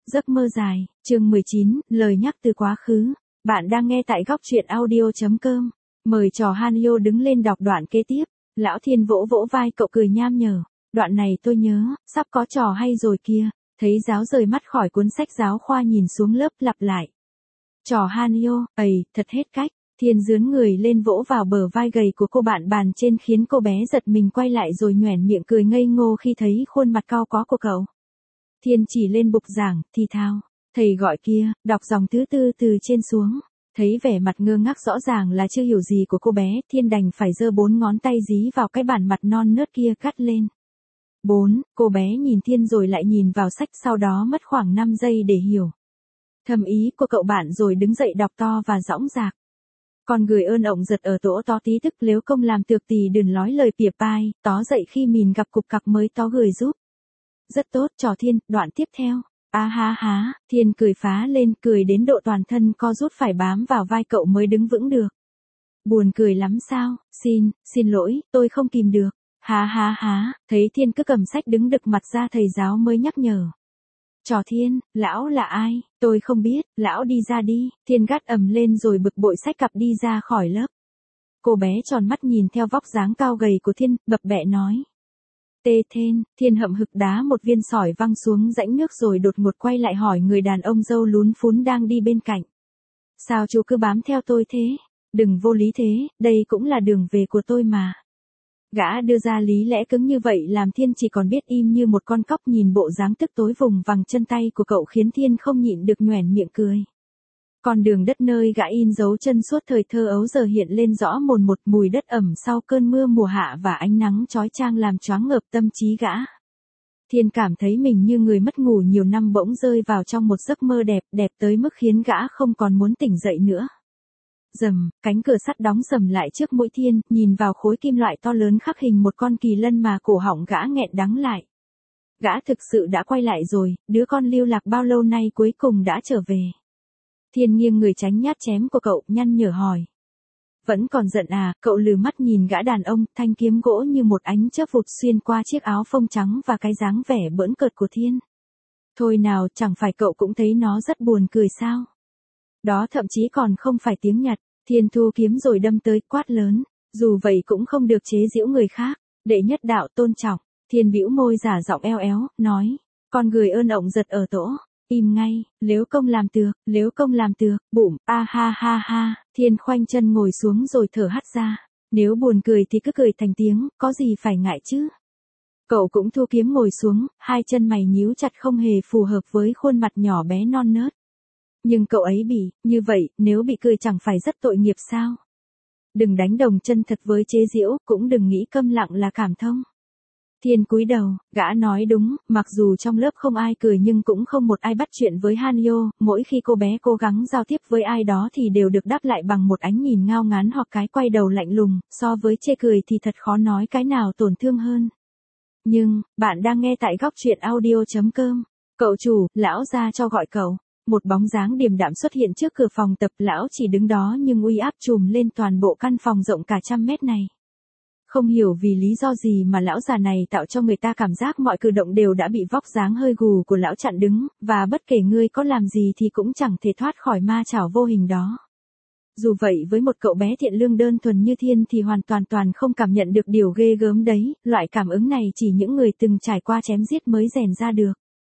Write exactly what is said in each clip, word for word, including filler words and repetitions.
Giấc mơ dài, chương mười chín, lời nhắc từ quá khứ. Bạn đang nghe tại góc truyện audio.com. Mời trò Hanyo đứng lên đọc đoạn kế tiếp. Lão Thiên vỗ vỗ vai cậu cười nham nhở. Đoạn này tôi nhớ, sắp có trò hay rồi kia. Thấy giáo rời mắt khỏi cuốn sách giáo khoa nhìn xuống lớp lặp lại. Trò Hanyo, ầy, thật hết cách. Thiên dướn người lên vỗ vào bờ vai gầy của cô bạn bàn trên khiến cô bé giật mình quay lại rồi nhoẻn miệng cười ngây ngô khi thấy khuôn mặt cau có của cậu. Thiên chỉ lên bục giảng, thì thào. Thầy gọi kia, đọc dòng thứ tư từ trên xuống. Thấy vẻ mặt ngơ ngác rõ ràng là chưa hiểu gì của cô bé, Thiên đành phải giơ bốn ngón tay dí vào cái bản mặt non nớt kia cắt lên. Bốn, cô bé nhìn Thiên rồi lại nhìn vào sách, sau đó mất khoảng năm giây để hiểu thầm ý của cậu bạn rồi đứng dậy đọc to và dõng dạc. Con người ơn ổng giật ở tổ tó tí tức nếu công làm tược tì đừng nói lời pỉa pai, tó dậy khi mình gặp cục cặc mới tó gửi giúp. Rất tốt trò Thiên, đoạn tiếp theo. A ha há, Thiên cười phá lên, cười đến độ toàn thân co rút phải bám vào vai cậu mới đứng vững được. Buồn cười lắm sao, xin, xin lỗi, tôi không kìm được. Ha ha há, thấy Thiên cứ cầm sách đứng đực mặt ra thầy giáo mới nhắc nhở. Trò Thiên, lão là ai, tôi không biết, lão đi ra đi. Thiên gắt ầm lên rồi bực bội xách cặp đi ra khỏi lớp. Cô bé tròn mắt nhìn theo vóc dáng cao gầy của Thiên, bập bẹ nói. Tê Thiên, Thiên hậm hực đá một viên sỏi văng xuống rãnh nước rồi đột ngột quay lại hỏi người đàn ông râu lún phún đang đi bên cạnh. Sao chú cứ bám theo tôi thế? Đừng vô lý thế, đây cũng là đường về của tôi mà. Gã đưa ra lý lẽ cứng như vậy làm Thiên chỉ còn biết im như một con cóc, nhìn bộ dáng tức tối vùng vằng chân tay của cậu khiến Thiên không nhịn được nhoẻn miệng cười. Con đường đất nơi gã in dấu chân suốt thời thơ ấu giờ hiện lên rõ mồn một, mùi đất ẩm sau cơn mưa mùa hạ và ánh nắng chói chang làm choáng ngợp tâm trí gã. Thiên cảm thấy mình như người mất ngủ nhiều năm bỗng rơi vào trong một giấc mơ đẹp, đẹp tới mức khiến gã không còn muốn tỉnh dậy nữa. Rầm, cánh cửa sắt đóng sầm lại trước mũi Thiên, nhìn vào khối kim loại to lớn khắc hình một con kỳ lân mà cổ họng gã nghẹn đắng lại. Gã thực sự đã quay lại rồi, đứa con lưu lạc bao lâu nay cuối cùng đã trở về. Thiên nghiêng người tránh nhát chém của cậu, nhăn nhở hỏi. Vẫn còn giận à? Cậu lừ mắt nhìn gã đàn ông, thanh kiếm gỗ như một ánh chớp vụt xuyên qua chiếc áo phông trắng và cái dáng vẻ bỡn cợt của Thiên. Thôi nào, chẳng phải cậu cũng thấy nó rất buồn cười sao? Đó thậm chí còn không phải tiếng Nhật. Thiên thu kiếm rồi đâm tới, quát lớn. Dù vậy cũng không được chế giễu người khác. Đệ nhất đạo tôn trọng. Thiên bĩu môi giả giọng eo éo, nói. Con người ơn ổng giật ở tổ. Im ngay, nếu công làm tược, nếu công làm tược, bụm, a ha ha ha. Thiên khoanh chân ngồi xuống rồi thở hắt ra. Nếu buồn cười thì cứ cười thành tiếng, có gì phải ngại chứ. Cậu cũng thu kiếm ngồi xuống, hai chân mày nhíu chặt không hề phù hợp với khuôn mặt nhỏ bé non nớt. Nhưng cậu ấy bị, như vậy, nếu bị cười chẳng phải rất tội nghiệp sao? Đừng đánh đồng chân thật với chế giễu, cũng đừng nghĩ câm lặng là cảm thông. Thiên cúi đầu, gã nói đúng, mặc dù trong lớp không ai cười nhưng cũng không một ai bắt chuyện với Hanyo, mỗi khi cô bé cố gắng giao tiếp với ai đó thì đều được đáp lại bằng một ánh nhìn ngao ngán hoặc cái quay đầu lạnh lùng, so với chê cười thì thật khó nói cái nào tổn thương hơn. Nhưng, bạn đang nghe tại góc truyện audio.com, cậu chủ, lão ra cho gọi cậu. Một bóng dáng điềm đạm xuất hiện trước cửa phòng tập, lão chỉ đứng đó nhưng uy áp trùm lên toàn bộ căn phòng rộng cả trăm mét này. Không hiểu vì lý do gì mà lão già này tạo cho người ta cảm giác mọi cử động đều đã bị vóc dáng hơi gù của lão chặn đứng, và bất kể ngươi có làm gì thì cũng chẳng thể thoát khỏi ma chảo vô hình đó. Dù vậy với một cậu bé thiện lương đơn thuần như Thiên thì hoàn toàn toàn không cảm nhận được điều ghê gớm đấy, loại cảm ứng này chỉ những người từng trải qua chém giết mới rèn ra được.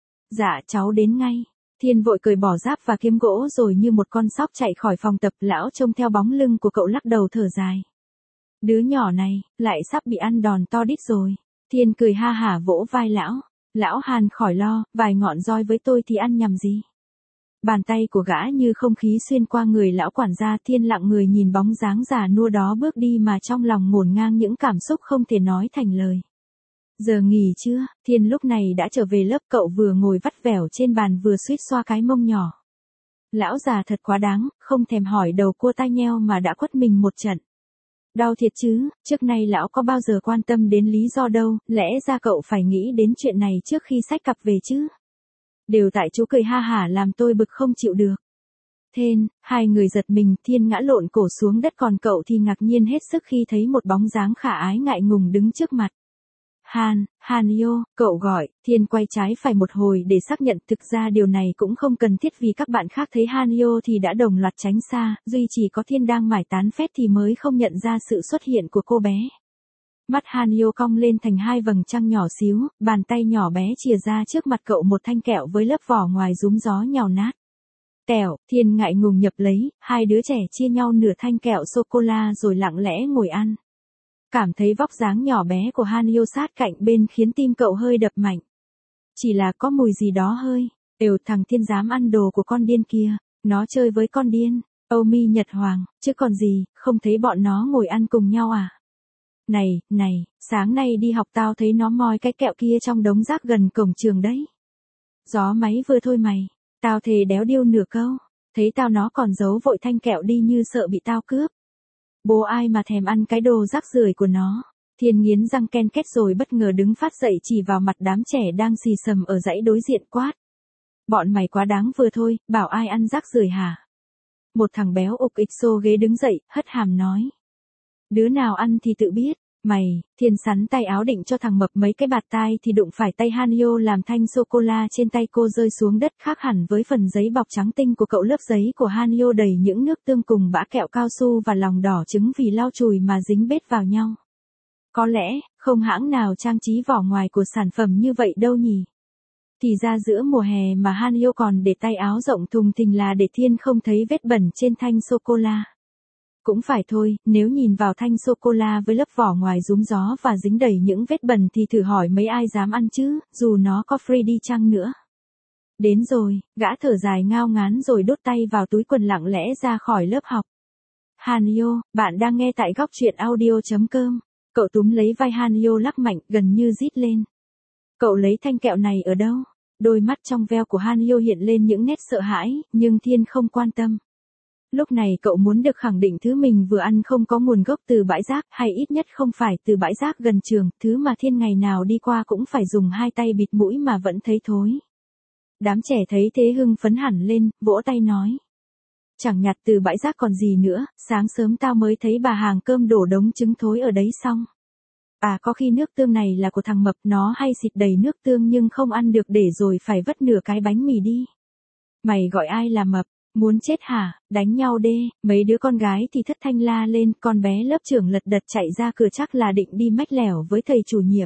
Dạ cháu đến ngay. Thiên vội cởi bỏ giáp và kiếm gỗ rồi như một con sóc chạy khỏi phòng tập, lão trông theo bóng lưng của cậu lắc đầu thở dài. Đứa nhỏ này, lại sắp bị ăn đòn to đít rồi. Thiên cười ha hả vỗ vai lão. Lão Hàn khỏi lo, vài ngọn roi với tôi thì ăn nhầm gì. Bàn tay của gã như không khí xuyên qua người lão quản gia. Thiên lặng người nhìn bóng dáng già nua đó bước đi mà trong lòng ngổn ngang những cảm xúc không thể nói thành lời. Giờ nghỉ chưa? Thiên lúc này đã trở về lớp, cậu vừa ngồi vắt vẻo trên bàn vừa suýt xoa cái mông nhỏ. Lão già thật quá đáng, không thèm hỏi đầu cua tai nheo mà đã quất mình một trận. Đau thiệt chứ, trước nay lão có bao giờ quan tâm đến lý do đâu, lẽ ra cậu phải nghĩ đến chuyện này trước khi xách cặp về chứ. Đều tại chú cười ha hả làm tôi bực không chịu được. Thên, hai người giật mình, Thiên ngã lộn cổ xuống đất còn cậu thì ngạc nhiên hết sức khi thấy một bóng dáng khả ái ngại ngùng đứng trước mặt. Han, Hanyo, cậu gọi. Thiên quay trái phải một hồi để xác nhận, thực ra điều này cũng không cần thiết vì các bạn khác thấy Hanyo thì đã đồng loạt tránh xa, duy chỉ có Thiên đang mải tán phét thì mới không nhận ra sự xuất hiện của cô bé. Mắt Hanyo cong lên thành hai vầng trăng nhỏ xíu, bàn tay nhỏ bé chìa ra trước mặt cậu một thanh kẹo với lớp vỏ ngoài rúm gió nhào nát. Kẹo, Thiên ngại ngùng nhập lấy, hai đứa trẻ chia nhau nửa thanh kẹo sô-cô-la rồi lặng lẽ ngồi ăn. Cảm thấy vóc dáng nhỏ bé của Hanyo sát cạnh bên khiến tim cậu hơi đập mạnh. Chỉ là có mùi gì đó hơi, đều thằng Thiên dám ăn đồ của con điên kia, nó chơi với con điên, Âu Mi Nhật Hoàng, chứ còn gì, không thấy bọn nó ngồi ăn cùng nhau à? Này, này, sáng nay đi học tao thấy nó moi cái kẹo kia trong đống rác gần cổng trường đấy. Gió máy vừa thôi mày, tao thề đéo điêu nửa câu, thấy tao nó còn giấu vội thanh kẹo đi như sợ bị tao cướp. Bố ai mà thèm ăn cái đồ rác rưởi của nó. Thiên nghiến răng ken két rồi bất ngờ đứng phát dậy chỉ vào mặt đám trẻ đang xì xầm ở dãy đối diện quát. Bọn mày quá đáng vừa thôi, bảo ai ăn rác rưởi hả? Một thằng béo ục ịch xô ghế đứng dậy, hất hàm nói. Đứa nào ăn thì tự biết, mày. Thiên sắn tay áo định cho thằng mập mấy cái bạt tai thì đụng phải tay Hanyo làm thanh sô-cô-la trên tay cô rơi xuống đất, khác hẳn với phần giấy bọc trắng tinh của cậu. Lớp giấy của Hanyo đầy những nước tương cùng bã kẹo cao su và lòng đỏ trứng vì lau chùi mà dính bết vào nhau. Có lẽ, không hãng nào trang trí vỏ ngoài của sản phẩm như vậy đâu nhỉ? Thì ra giữa mùa hè mà Hanyo còn để tay áo rộng thùng thình là để Thiên không thấy vết bẩn trên thanh sô-cô-la. Cũng phải thôi, nếu nhìn vào thanh sô-cô-la với lớp vỏ ngoài rúm gió và dính đầy những vết bẩn thì thử hỏi mấy ai dám ăn chứ, dù nó có free đi chăng nữa. Đến rồi, gã thở dài ngao ngán rồi đút tay vào túi quần lặng lẽ ra khỏi lớp học. Hanyo, bạn đang nghe tại góc truyện audio chấm com. Cậu túm lấy vai Hanyo lắc mạnh, gần như rít lên. Cậu lấy thanh kẹo này ở đâu? Đôi mắt trong veo của Hanyo hiện lên những nét sợ hãi, nhưng Thiên không quan tâm. Lúc này cậu muốn được khẳng định thứ mình vừa ăn không có nguồn gốc từ bãi rác, hay ít nhất không phải từ bãi rác gần trường, thứ mà Thiên ngày nào đi qua cũng phải dùng hai tay bịt mũi mà vẫn thấy thối. Đám trẻ thấy thế hưng phấn hẳn lên, vỗ tay nói. Chẳng nhặt từ bãi rác còn gì nữa, sáng sớm tao mới thấy bà hàng cơm đổ đống trứng thối ở đấy xong. À có khi nước tương này là của thằng mập, nó hay xịt đầy nước tương nhưng không ăn được để rồi phải vất nửa cái bánh mì đi. Mày gọi ai là mập? Muốn chết hả? Đánh nhau đê. Mấy đứa con gái thì thất thanh la lên, con bé lớp trưởng lật đật chạy ra cửa chắc là định đi mách lẻo với thầy chủ nhiệm.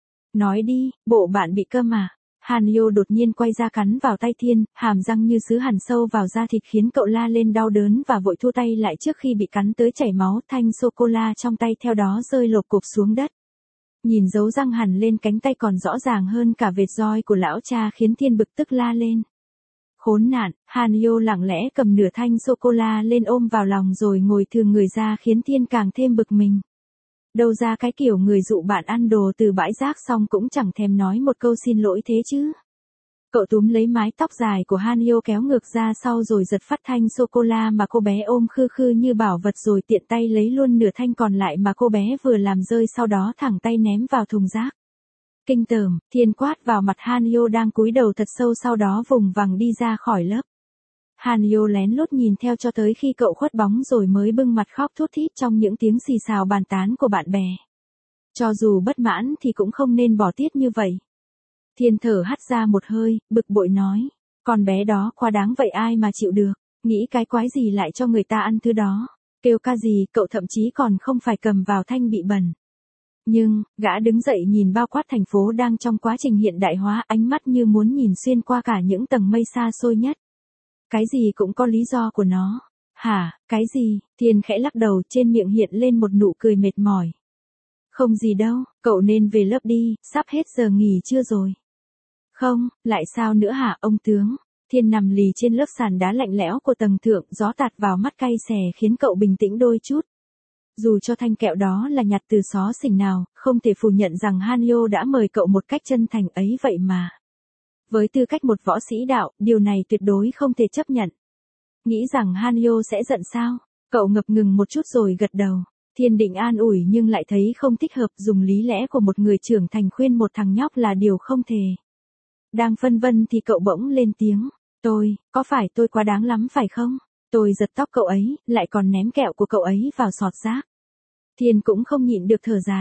Nói đi, bộ bạn bị câm à? Hanyo đột nhiên quay ra cắn vào tay Thiên, hàm răng như sứ hằn sâu vào da thịt khiến cậu la lên đau đớn và vội thua tay lại trước khi bị cắn tới chảy máu. Thanh sô-cô-la trong tay theo đó rơi lộp cộp xuống đất. Nhìn dấu răng hằn lên cánh tay còn rõ ràng hơn cả vệt roi của lão cha khiến Thiên bực tức la lên. Khốn nạn, Hanyo lặng lẽ cầm nửa thanh sô-cô-la lên ôm vào lòng rồi ngồi thườn người ra khiến Thiên càng thêm bực mình. Đâu ra cái kiểu người dụ bạn ăn đồ từ bãi rác xong cũng chẳng thèm nói một câu xin lỗi thế chứ. Cậu túm lấy mái tóc dài của Hanyo kéo ngược ra sau rồi giật phát thanh sô-cô-la mà cô bé ôm khư khư như bảo vật rồi tiện tay lấy luôn nửa thanh còn lại mà cô bé vừa làm rơi, sau đó thẳng tay ném vào thùng rác. Kinh tởm, Thiên quát vào mặt Hanyo đang cúi đầu thật sâu, sau đó vùng vằng đi ra khỏi lớp. Hanyo lén lút nhìn theo cho tới khi cậu khuất bóng rồi mới bưng mặt khóc thút thít trong những tiếng xì xào bàn tán của bạn bè. Cho dù bất mãn thì cũng không nên bỏ tiết như vậy. Thiên thở hắt ra một hơi, bực bội nói. Con bé đó quá đáng vậy, ai mà chịu được, nghĩ cái quái gì lại cho người ta ăn thứ đó. Kêu ca gì, cậu thậm chí còn không phải cầm vào thanh bị bẩn. Nhưng, gã đứng dậy nhìn bao quát thành phố đang trong quá trình hiện đại hóa, ánh mắt như muốn nhìn xuyên qua cả những tầng mây xa xôi nhất. Cái gì cũng có lý do của nó. Hả, cái gì? Thiên khẽ lắc đầu, trên miệng hiện lên một nụ cười mệt mỏi. Không gì đâu, cậu nên về lớp đi, sắp hết giờ nghỉ trưa rồi. Không, lại sao nữa hả ông tướng? Thiên nằm lì trên lớp sàn đá lạnh lẽo của tầng thượng, gió tạt vào mắt cay xè khiến cậu bình tĩnh đôi chút. Dù cho thanh kẹo đó là nhặt từ xó xỉnh nào, không thể phủ nhận rằng Hanyo đã mời cậu một cách chân thành ấy vậy mà. Với tư cách một võ sĩ đạo, điều này tuyệt đối không thể chấp nhận. Nghĩ rằng Hanyo sẽ giận sao? Cậu ngập ngừng một chút rồi gật đầu. Thiên định an ủi nhưng lại thấy không thích hợp, dùng lý lẽ của một người trưởng thành khuyên một thằng nhóc là điều không thể. Đang phân vân thì cậu bỗng lên tiếng. Tôi, có phải tôi quá đáng lắm phải không? Tôi giật tóc cậu ấy, lại còn ném kẹo của cậu ấy vào sọt rác. Thiên cũng không nhịn được thở dài.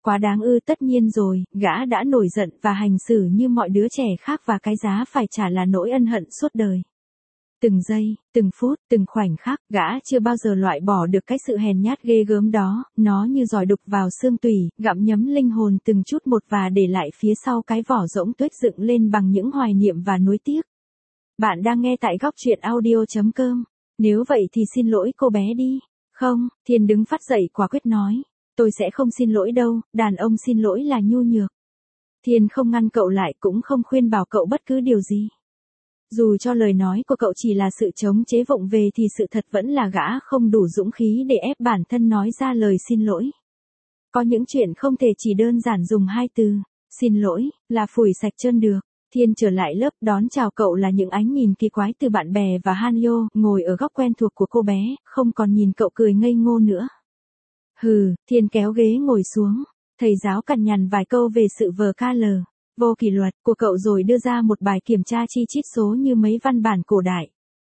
Quá đáng ư, tất nhiên rồi, gã đã nổi giận và hành xử như mọi đứa trẻ khác và cái giá phải trả là nỗi ân hận suốt đời. Từng giây, từng phút, từng khoảnh khắc, gã chưa bao giờ loại bỏ được cái sự hèn nhát ghê gớm đó, nó như giòi đục vào xương tủy, gặm nhấm linh hồn từng chút một và để lại phía sau cái vỏ rỗng tuếch dựng lên bằng những hoài niệm và nuối tiếc. Bạn đang nghe tại góc truyện audio.com. Nếu vậy thì xin lỗi cô bé đi. Không, Thiên đứng phát dậy quả quyết nói. Tôi sẽ không xin lỗi đâu, đàn ông xin lỗi là nhu nhược. Thiên không ngăn cậu lại cũng không khuyên bảo cậu bất cứ điều gì. Dù cho lời nói của cậu chỉ là sự chống chế vụng về thì sự thật vẫn là gã không đủ dũng khí để ép bản thân nói ra lời xin lỗi. Có những chuyện không thể chỉ đơn giản dùng hai từ, xin lỗi, là phủi sạch trơn được. Thiên trở lại lớp đón chào cậu là những ánh nhìn kỳ quái từ bạn bè và Hanyo, ngồi ở góc quen thuộc của cô bé, không còn nhìn cậu cười ngây ngô nữa. Hừ, Thiên kéo ghế ngồi xuống, thầy giáo cằn nhằn vài câu về sự vờ ca lờ, vô kỷ luật của cậu rồi đưa ra một bài kiểm tra chi chít số như mấy văn bản cổ đại.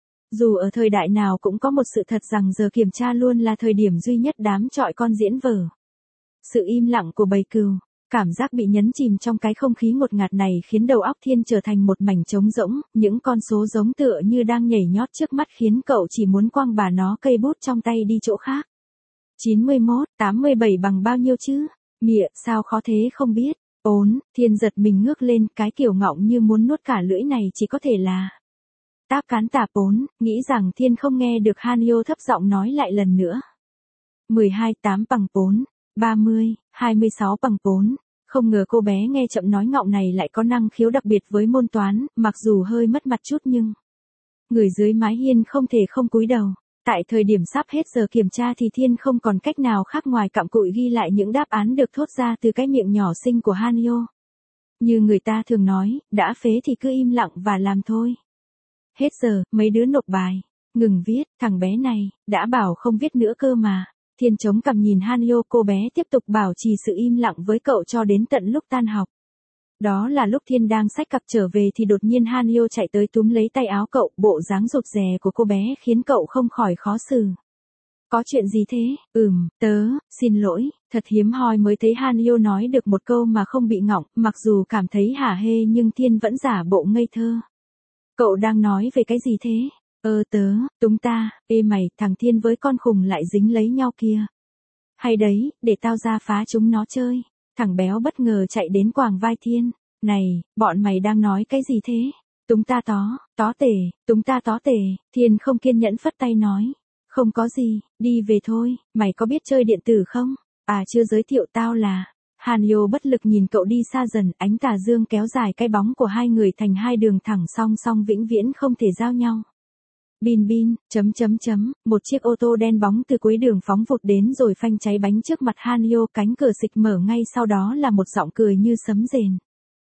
Dù ở thời đại nào cũng có một sự thật rằng giờ kiểm tra luôn là thời điểm duy nhất đám chọi con diễn vở. Sự im lặng của bầy cừu, cảm giác bị nhấn chìm trong cái không khí ngột ngạt này khiến đầu óc Thiên trở thành một mảnh trống rỗng, những con số giống tựa như đang nhảy nhót trước mắt khiến cậu chỉ muốn quăng bà nó cây bút trong tay đi chỗ khác. chín mươi mốt, tám mươi bảy bằng bao nhiêu chứ? Mịa, sao khó thế không biết? Ốn, Thiên giật mình ngước lên, cái kiểu ngọng như muốn nuốt cả lưỡi này chỉ có thể là táp cán tạp ốn, nghĩ rằng Thiên không nghe được Hanyo thấp giọng nói lại lần nữa. mười hai, tám bằng bốn, ba mươi, hai mươi sáu bằng bốn. Không ngờ cô bé nghe chậm nói ngọng này lại có năng khiếu đặc biệt với môn toán, mặc dù hơi mất mặt chút nhưng người dưới mái hiên không thể không cúi đầu. Tại thời điểm sắp hết giờ kiểm tra thì Thiên không còn cách nào khác ngoài cặm cụi ghi lại những đáp án được thốt ra từ cái miệng nhỏ xinh của Hanyo. Như người ta thường nói, đã phế thì cứ im lặng và làm thôi. Hết giờ, mấy đứa nộp bài. Ngừng viết, thằng bé này, đã bảo không viết nữa cơ mà. Thiên chống cằm nhìn Hanyo, cô bé tiếp tục bảo trì sự im lặng với cậu cho đến tận lúc tan học. Đó là lúc Thiên đang xách cặp trở về thì đột nhiên Hanyo chạy tới túm lấy tay áo cậu, bộ dáng rụt rè của cô bé khiến cậu không khỏi khó xử. Có chuyện gì thế? Ừm, tớ, xin lỗi, thật hiếm hoi mới thấy Hanyo nói được một câu mà không bị ngọng, mặc dù cảm thấy hả hê nhưng Thiên vẫn giả bộ ngây thơ. Cậu đang nói về cái gì thế? Ơ tớ, chúng ta, ê mày, thằng Thiên với con khùng lại dính lấy nhau kìa. Hay đấy, để tao ra phá chúng nó chơi. Thằng béo bất ngờ chạy đến quàng vai Thiên. Này, bọn mày đang nói cái gì thế? Chúng ta tó, tó tể, chúng ta tó tể. Thiên không kiên nhẫn phất tay nói. Không có gì, đi về thôi, mày có biết chơi điện tử không? À chưa giới thiệu tao là. Hanyo bất lực nhìn cậu đi xa dần, ánh tà dương kéo dài cái bóng của hai người thành hai đường thẳng song song vĩnh viễn không thể giao nhau. Bin bin, chấm chấm chấm, một chiếc ô tô đen bóng từ cuối đường phóng vụt đến rồi phanh cháy bánh trước mặt Hanyo, cánh cửa xịch mở ngay sau đó là một giọng cười như sấm rền.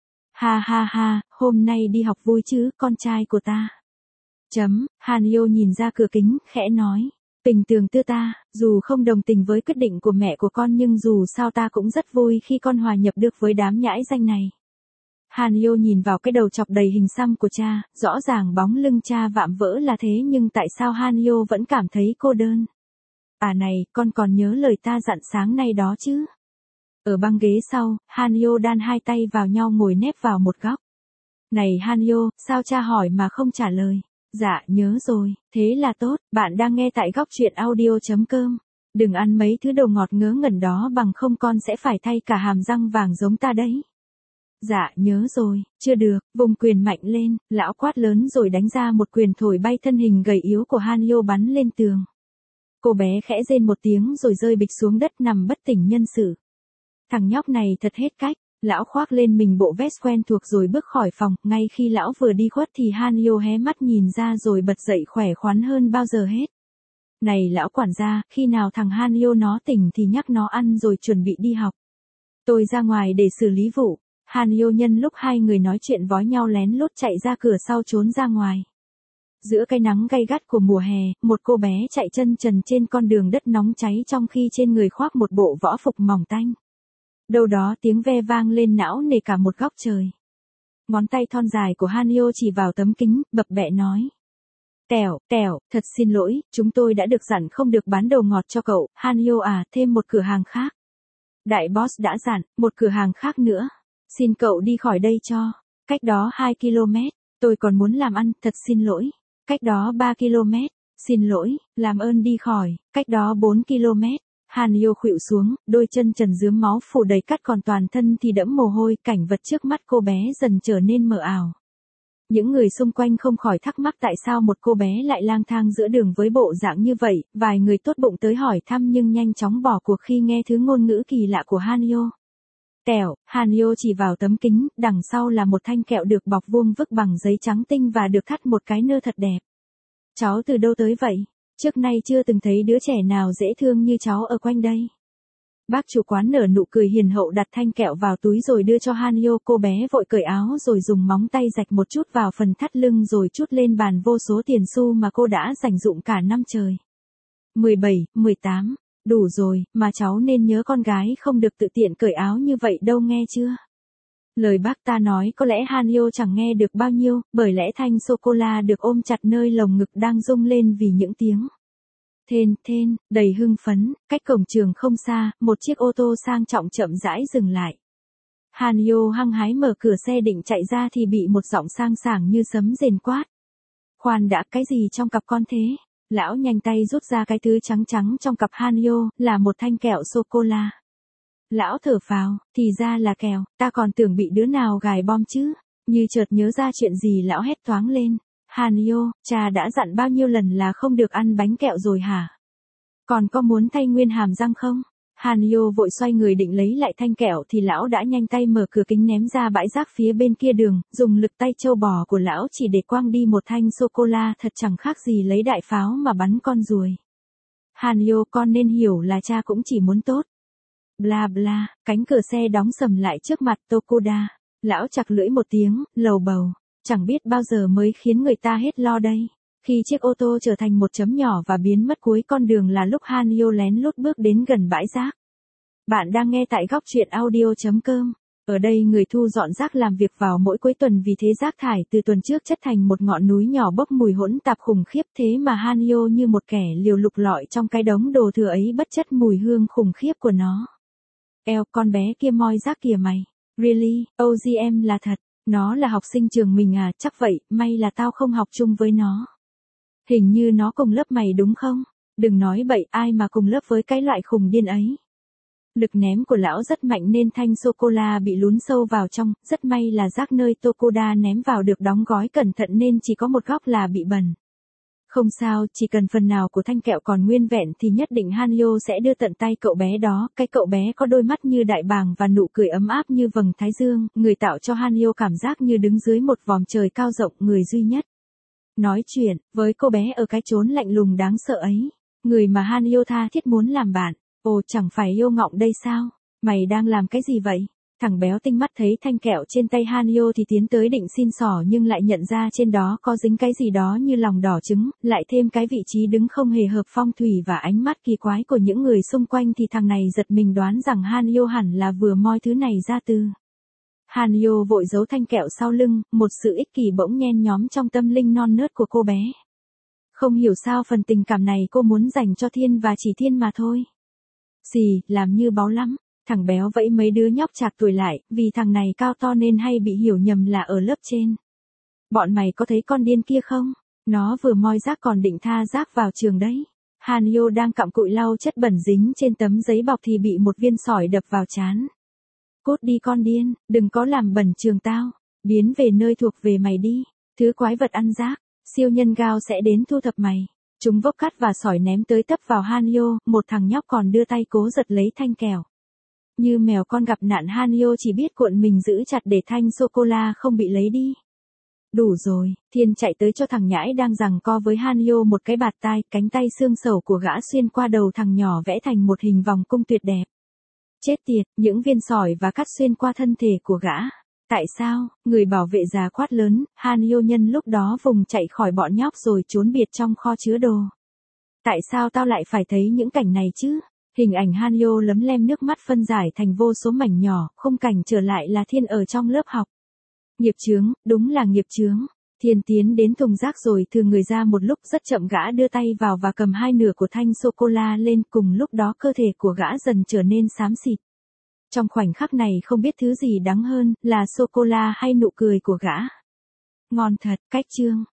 Ha ha ha, hôm nay đi học vui chứ, con trai của ta. Chấm, Hanyo nhìn ra cửa kính, khẽ nói. Tình tường tư ta, dù không đồng tình với quyết định của mẹ của con nhưng dù sao ta cũng rất vui khi con hòa nhập được với đám nhãi danh này. Hanyo nhìn vào cái đầu chọc đầy hình xăm của cha, rõ ràng bóng lưng cha vạm vỡ là thế nhưng tại sao Hanyo vẫn cảm thấy cô đơn? À này, con còn nhớ lời ta dặn sáng nay đó chứ? Ở băng ghế sau, Hanyo đan hai tay vào nhau ngồi nép vào một góc. Này Hanyo, sao cha hỏi mà không trả lời? Dạ, nhớ rồi, thế là tốt, bạn đang nghe tại góc truyện audio.com. Đừng ăn mấy thứ đồ ngọt ngớ ngẩn đó bằng không con sẽ phải thay cả hàm răng vàng giống ta đấy. Dạ, nhớ rồi, chưa được, vùng quyền mạnh lên, lão quát lớn rồi đánh ra một quyền thổi bay thân hình gầy yếu của Hanyo bắn lên tường. Cô bé khẽ rên một tiếng rồi rơi bịch xuống đất nằm bất tỉnh nhân sự. Thằng nhóc này thật hết cách. Lão khoác lên mình bộ vest quen thuộc rồi bước khỏi phòng, ngay khi lão vừa đi khuất thì Hanyo hé mắt nhìn ra rồi bật dậy khỏe khoắn hơn bao giờ hết. Này lão quản gia, khi nào thằng Hanyo nó tỉnh thì nhắc nó ăn rồi chuẩn bị đi học. Tôi ra ngoài để xử lý vụ. Hanyo nhân lúc hai người nói chuyện vói nhau lén lút chạy ra cửa sau trốn ra ngoài. Giữa cái nắng gay gắt của mùa hè, một cô bé chạy chân trần trên con đường đất nóng cháy trong khi trên người khoác một bộ võ phục mỏng tanh. Đâu đó tiếng ve vang lên não nề cả một góc trời. Ngón tay thon dài của Hanyo chỉ vào tấm kính, bập bẹ nói. Tèo, tèo, thật xin lỗi, chúng tôi đã được dặn không được bán đồ ngọt cho cậu, Hanyo à, thêm một cửa hàng khác. Đại boss đã dặn, một cửa hàng khác nữa. Xin cậu đi khỏi đây cho. Cách đó hai ki lô mét. Tôi còn muốn làm ăn, thật xin lỗi. Cách đó ba ki lô mét. Xin lỗi, làm ơn đi khỏi. Cách đó bốn ki lô mét. Han Hyo khuỵu xuống, đôi chân trần rướm máu phủ đầy cát, còn toàn thân thì đẫm mồ hôi. Cảnh vật trước mắt cô bé dần trở nên mờ ảo. Những người xung quanh không khỏi thắc mắc tại sao một cô bé lại lang thang giữa đường với bộ dạng như vậy. Vài người tốt bụng tới hỏi thăm nhưng nhanh chóng bỏ cuộc khi nghe thứ ngôn ngữ kỳ lạ của Han Hyo. Kẹo, Han Hyo chỉ vào tấm kính, đằng sau là một thanh kẹo được bọc vuông vức bằng giấy trắng tinh và được thắt một cái nơ thật đẹp. Cháu từ đâu tới vậy? Trước nay chưa từng thấy đứa trẻ nào dễ thương như cháu ở quanh đây. Bác chủ quán nở nụ cười hiền hậu, đặt thanh kẹo vào túi rồi đưa cho Han Hyo. Cô bé vội cởi áo rồi dùng móng tay rạch một chút vào phần thắt lưng rồi trút lên bàn vô số tiền xu mà cô đã dành dụm cả năm trời. mười bảy, mười tám, đủ rồi, mà cháu nên nhớ con gái không được tự tiện cởi áo như vậy đâu nghe chưa? Lời bác ta nói có lẽ Han Hyo chẳng nghe được bao nhiêu, bởi lẽ thanh sô-cô-la được ôm chặt nơi lồng ngực đang rung lên vì những tiếng thên thên, đầy hưng phấn. Cách cổng trường không xa, một chiếc ô tô sang trọng chậm rãi dừng lại. Han Hyo hăng hái mở cửa xe định chạy ra thì bị một giọng sang sảng như sấm rền quát. Khoan đã, cái gì trong cặp con thế? Lão nhanh tay rút ra cái thứ trắng trắng trong cặp Han Hyo, là một thanh kẹo sô-cô-la. Lão thở phào, thì ra là kẹo, ta còn tưởng bị đứa nào gài bom chứ. Như chợt nhớ ra chuyện gì lão hét toáng lên. Han Hyo, cha đã dặn bao nhiêu lần là không được ăn bánh kẹo rồi hả? Còn có muốn thay nguyên hàm răng không? Han Hyo vội xoay người định lấy lại thanh kẹo thì lão đã nhanh tay mở cửa kính ném ra bãi rác phía bên kia đường, dùng lực tay trâu bò của lão chỉ để quăng đi một thanh sô-cô-la, thật chẳng khác gì lấy đại pháo mà bắn con ruồi. Han Hyo, con nên hiểu là cha cũng chỉ muốn tốt. Bla bla, cánh cửa xe đóng sầm lại trước mặt Tokuda. Lão chặt lưỡi một tiếng, lầu bầu. Chẳng biết bao giờ mới khiến người ta hết lo đây. Khi chiếc ô tô trở thành một chấm nhỏ và biến mất cuối con đường là lúc Han Hyo lén lút bước đến gần bãi rác. Bạn đang nghe tại góc truyện audio chấm com. Ở đây người thu dọn rác làm việc vào mỗi cuối tuần, vì thế rác thải từ tuần trước chất thành một ngọn núi nhỏ bốc mùi hỗn tạp khủng khiếp. Thế mà Han Hyo như một kẻ liều lục lọi trong cái đống đồ thừa ấy bất chấp mùi hương khủng khiếp của nó. Eo, con bé kia moi rác kìa mày. Really, o giê em là thật. Nó là học sinh trường mình à? Chắc vậy, may là tao không học chung với nó. Hình như nó cùng lớp mày đúng không? Đừng nói bậy, ai mà cùng lớp với cái loại khùng điên ấy. Lực ném của lão rất mạnh nên thanh sô-cô-la bị lún sâu vào trong, rất may là rác nơi Tokuda ném vào được đóng gói cẩn thận nên chỉ có một góc là bị bẩn. Không sao, chỉ cần phần nào của thanh kẹo còn nguyên vẹn thì nhất định Han Hyo sẽ đưa tận tay cậu bé đó. Cái cậu bé có đôi mắt như đại bàng và nụ cười ấm áp như vầng thái dương, người tạo cho Han Hyo cảm giác như đứng dưới một vòm trời cao rộng, người duy nhất. Nói chuyện với cô bé ở cái chốn lạnh lùng đáng sợ ấy, người mà Han Hyo tha thiết muốn làm bạn. Ồ, chẳng phải yêu ngọng đây sao? Mày đang làm cái gì vậy? Thằng béo tinh mắt thấy thanh kẹo trên tay Han Hyo thì tiến tới định xin xỏ, nhưng lại nhận ra trên đó có dính cái gì đó như lòng đỏ trứng, lại thêm cái vị trí đứng không hề hợp phong thủy và ánh mắt kỳ quái của những người xung quanh thì thằng này giật mình đoán rằng Han Hyo hẳn là vừa moi thứ này ra từ. Han Hyo vội giấu thanh kẹo sau lưng, một sự ích kỷ bỗng nhen nhóm trong tâm linh non nớt của cô bé. Không hiểu sao phần tình cảm này cô muốn dành cho Thiên và chỉ Thiên mà thôi. Xì, làm như báu lắm. Thằng béo vẫy mấy đứa nhóc chạc tuổi lại, vì thằng này cao to nên hay bị hiểu nhầm là ở lớp trên. Bọn mày có thấy con điên kia không? Nó vừa moi rác còn định tha rác vào trường đấy. Han Hyo đang cặm cụi lau chất bẩn dính trên tấm giấy bọc thì bị một viên sỏi đập vào trán. Cút đi con điên, đừng có làm bẩn trường tao. Biến về nơi thuộc về mày đi. Thứ quái vật ăn rác, siêu nhân Gao sẽ đến thu thập mày. Chúng vốc cát và sỏi ném tới tấp vào Han Hyo, một thằng nhóc còn đưa tay cố giật lấy thanh kẹo. Như mèo con gặp nạn, Han Hyo chỉ biết cuộn mình giữ chặt để thanh sô-cô-la không bị lấy đi. Đủ rồi, Thiên chạy tới cho thằng nhãi đang giằng co với Han Hyo một cái bạt tai, cánh tay xương sầu của gã xuyên qua đầu thằng nhỏ vẽ thành một hình vòng cung tuyệt đẹp. Chết tiệt, những viên sỏi và cắt xuyên qua thân thể của gã. Tại sao? Người bảo vệ già quát lớn. Han Hyo nhân lúc đó vùng chạy khỏi bọn nhóc rồi trốn biệt trong kho chứa đồ. Tại sao tao lại phải thấy những cảnh này chứ? Hình ảnh Han Hyo lấm lem nước mắt phân giải thành vô số mảnh nhỏ, khung cảnh trở lại là Thiên ở trong lớp học. Nghiệp chướng, đúng là nghiệp chướng. Thiên tiến đến thùng rác rồi thừ người ra một lúc, rất chậm gã đưa tay vào và cầm hai nửa của thanh sô-cô-la lên, cùng lúc đó cơ thể của gã dần trở nên xám xịt. Trong khoảnh khắc này không biết thứ gì đắng hơn, là sô-cô-la hay nụ cười của gã. Ngon thật, cách chương.